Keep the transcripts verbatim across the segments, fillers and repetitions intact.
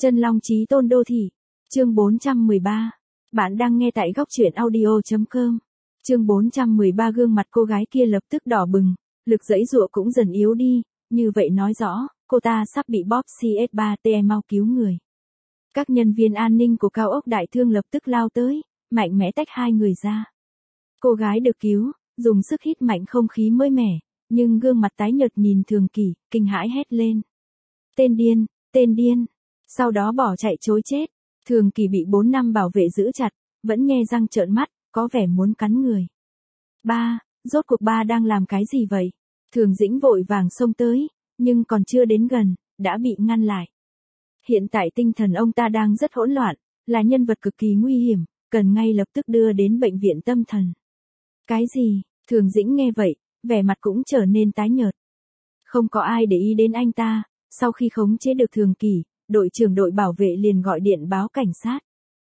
Chân Long Chí Tôn Đô Thị. Chương bốn trăm mười ba. Bạn đang nghe tại góc truyện audio chấm com. Chương bốn trăm mười ba. Gương mặt cô gái kia lập tức đỏ bừng, lực giãy giụa cũng dần yếu đi, như vậy nói rõ, cô ta sắp bị bóp xê ét ba tê, mau cứu người. Các nhân viên an ninh của cao ốc Đại Thương lập tức lao tới, mạnh mẽ tách hai người ra. Cô gái được cứu, dùng sức hít mạnh không khí mới mẻ, nhưng gương mặt tái nhợt nhìn Thường Kỳ, kinh hãi hét lên. Tên điên, tên điên. Sau đó bỏ chạy chối chết. Thường Kỳ bị bốn năm bảo vệ giữ chặt, vẫn nhe răng trợn mắt, có vẻ muốn cắn người. Ba, rốt cuộc ba đang làm cái gì vậy? Thường Dĩnh vội vàng xông tới, nhưng còn chưa đến gần, đã bị ngăn lại. Hiện tại tinh thần ông ta đang rất hỗn loạn, là nhân vật cực kỳ nguy hiểm, cần ngay lập tức đưa đến bệnh viện tâm thần. Cái gì? Thường Dĩnh nghe vậy, vẻ mặt cũng trở nên tái nhợt. Không có ai để ý đến anh ta, sau khi khống chế được Thường Kỳ, đội trưởng đội bảo vệ liền gọi điện báo cảnh sát.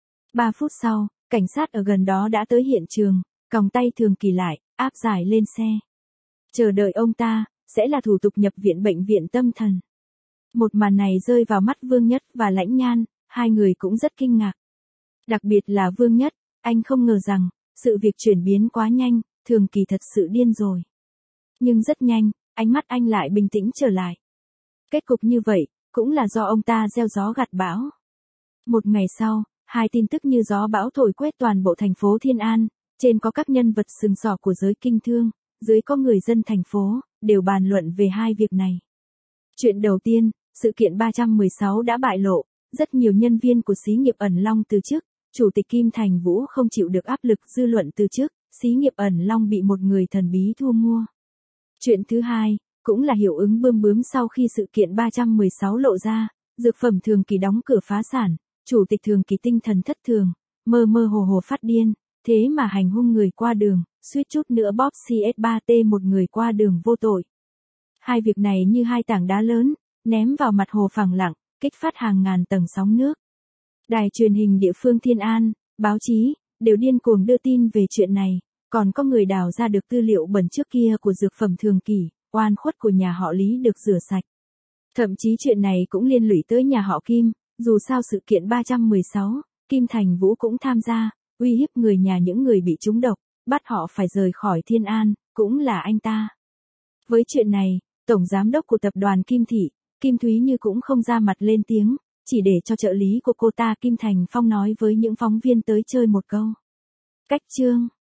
Ba phút sau, cảnh sát ở gần đó đã tới hiện trường, còng tay Thường Kỳ lại, áp giải lên xe. Chờ đợi ông ta, sẽ là thủ tục nhập viện bệnh viện tâm thần. Một màn này rơi vào mắt Vương Nhất và Lãnh Nhan, hai người cũng rất kinh ngạc. Đặc biệt là Vương Nhất, anh không ngờ rằng, sự việc chuyển biến quá nhanh, Thường Kỳ thật sự điên rồi. Nhưng rất nhanh, ánh mắt anh lại bình tĩnh trở lại. Kết cục như vậy, cũng là do ông ta gieo gió gặt bão. Một ngày sau, hai tin tức như gió bão thổi quét toàn bộ thành phố Thiên An, trên có các nhân vật sừng sỏ của giới kinh thương, dưới có người dân thành phố, đều bàn luận về hai việc này. Chuyện đầu tiên, sự kiện ba trăm mười sáu đã bại lộ, rất nhiều nhân viên của xí nghiệp Ẩn Long từ chức, Chủ tịch Kim Thành Vũ không chịu được áp lực dư luận từ chức, xí nghiệp Ẩn Long bị một người thần bí thu mua. Chuyện thứ hai, cũng là hiệu ứng bươm bướm sau khi sự kiện ba trăm mười sáu lộ ra, dược phẩm Thường Kỳ đóng cửa phá sản, Chủ tịch Thường Kỳ tinh thần thất thường, mơ mơ hồ hồ phát điên, thế mà hành hung người qua đường, suýt chút nữa bóp xê ét ba tê một người qua đường vô tội. Hai việc này như hai tảng đá lớn, ném vào mặt hồ phẳng lặng, kích phát hàng ngàn tầng sóng nước. Đài truyền hình địa phương Thiên An, báo chí, đều điên cuồng đưa tin về chuyện này, còn có người đào ra được tư liệu bẩn trước kia của dược phẩm Thường Kỳ, oan khuất của nhà họ Lý được rửa sạch. Thậm chí chuyện này cũng liên lụy tới nhà họ Kim, dù sao sự kiện ba trăm mười sáu, Kim Thành Vũ cũng tham gia, uy hiếp người nhà những người bị trúng độc, bắt họ phải rời khỏi Thiên An, cũng là anh ta. Với chuyện này, Tổng Giám đốc của tập đoàn Kim Thị, Kim Thúy Như cũng không ra mặt lên tiếng, chỉ để cho trợ lý của cô ta Kim Thành Phong nói với những phóng viên tới chơi một câu. Cách chương.